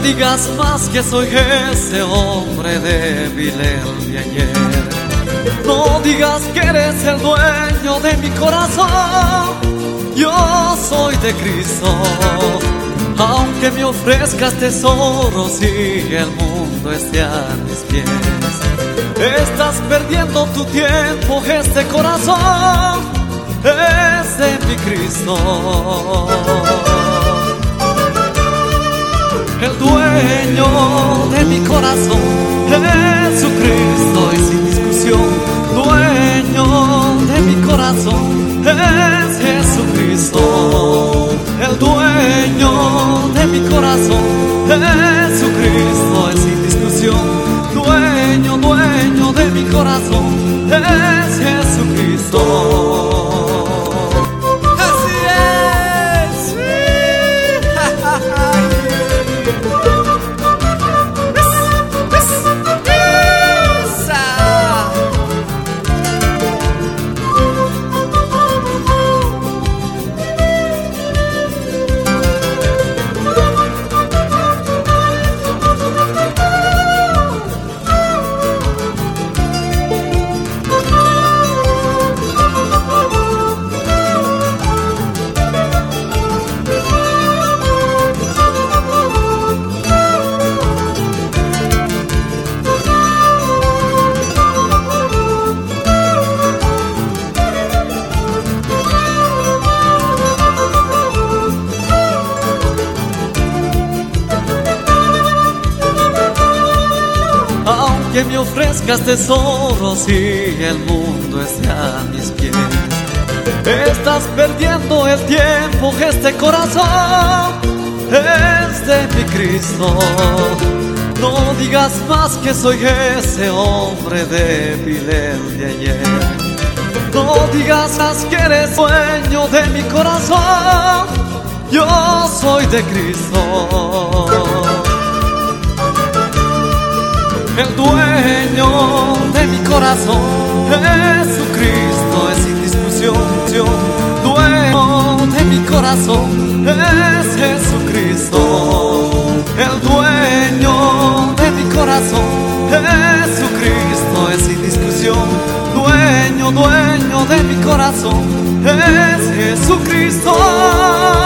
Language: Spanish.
digas más que soy ese hombre débil el de ayer. No digas que eres el dueño de mi corazón. Yo soy de Cristo. Aunque me ofrezcas tesoros y el mundo esté a mis pies, estás perdiendo tu tiempo. Este corazón es de mi Cristo. El dueño de mi corazón, Jesucristo, y sin discusión. Dueño de mi corazón es Jesucristo. El dueño de mi corazón, Jesucristo, es sin discusión. Dueño, dueño de mi corazón es Jesucristo. Que me ofrezcas tesoros y el mundo esté a mis pies, estás perdiendo el tiempo. Este corazón es de mi Cristo. No digas más que soy ese hombre débil el de ayer. No digas más que eres dueño de mi corazón. Yo soy de Cristo. El dueño de mi corazón, Jesucristo, es sin discusión. Dueño de mi corazón es Jesucristo. El dueño de mi corazón, Jesucristo, es sin discusión. Dueño, dueño de mi corazón es Jesucristo.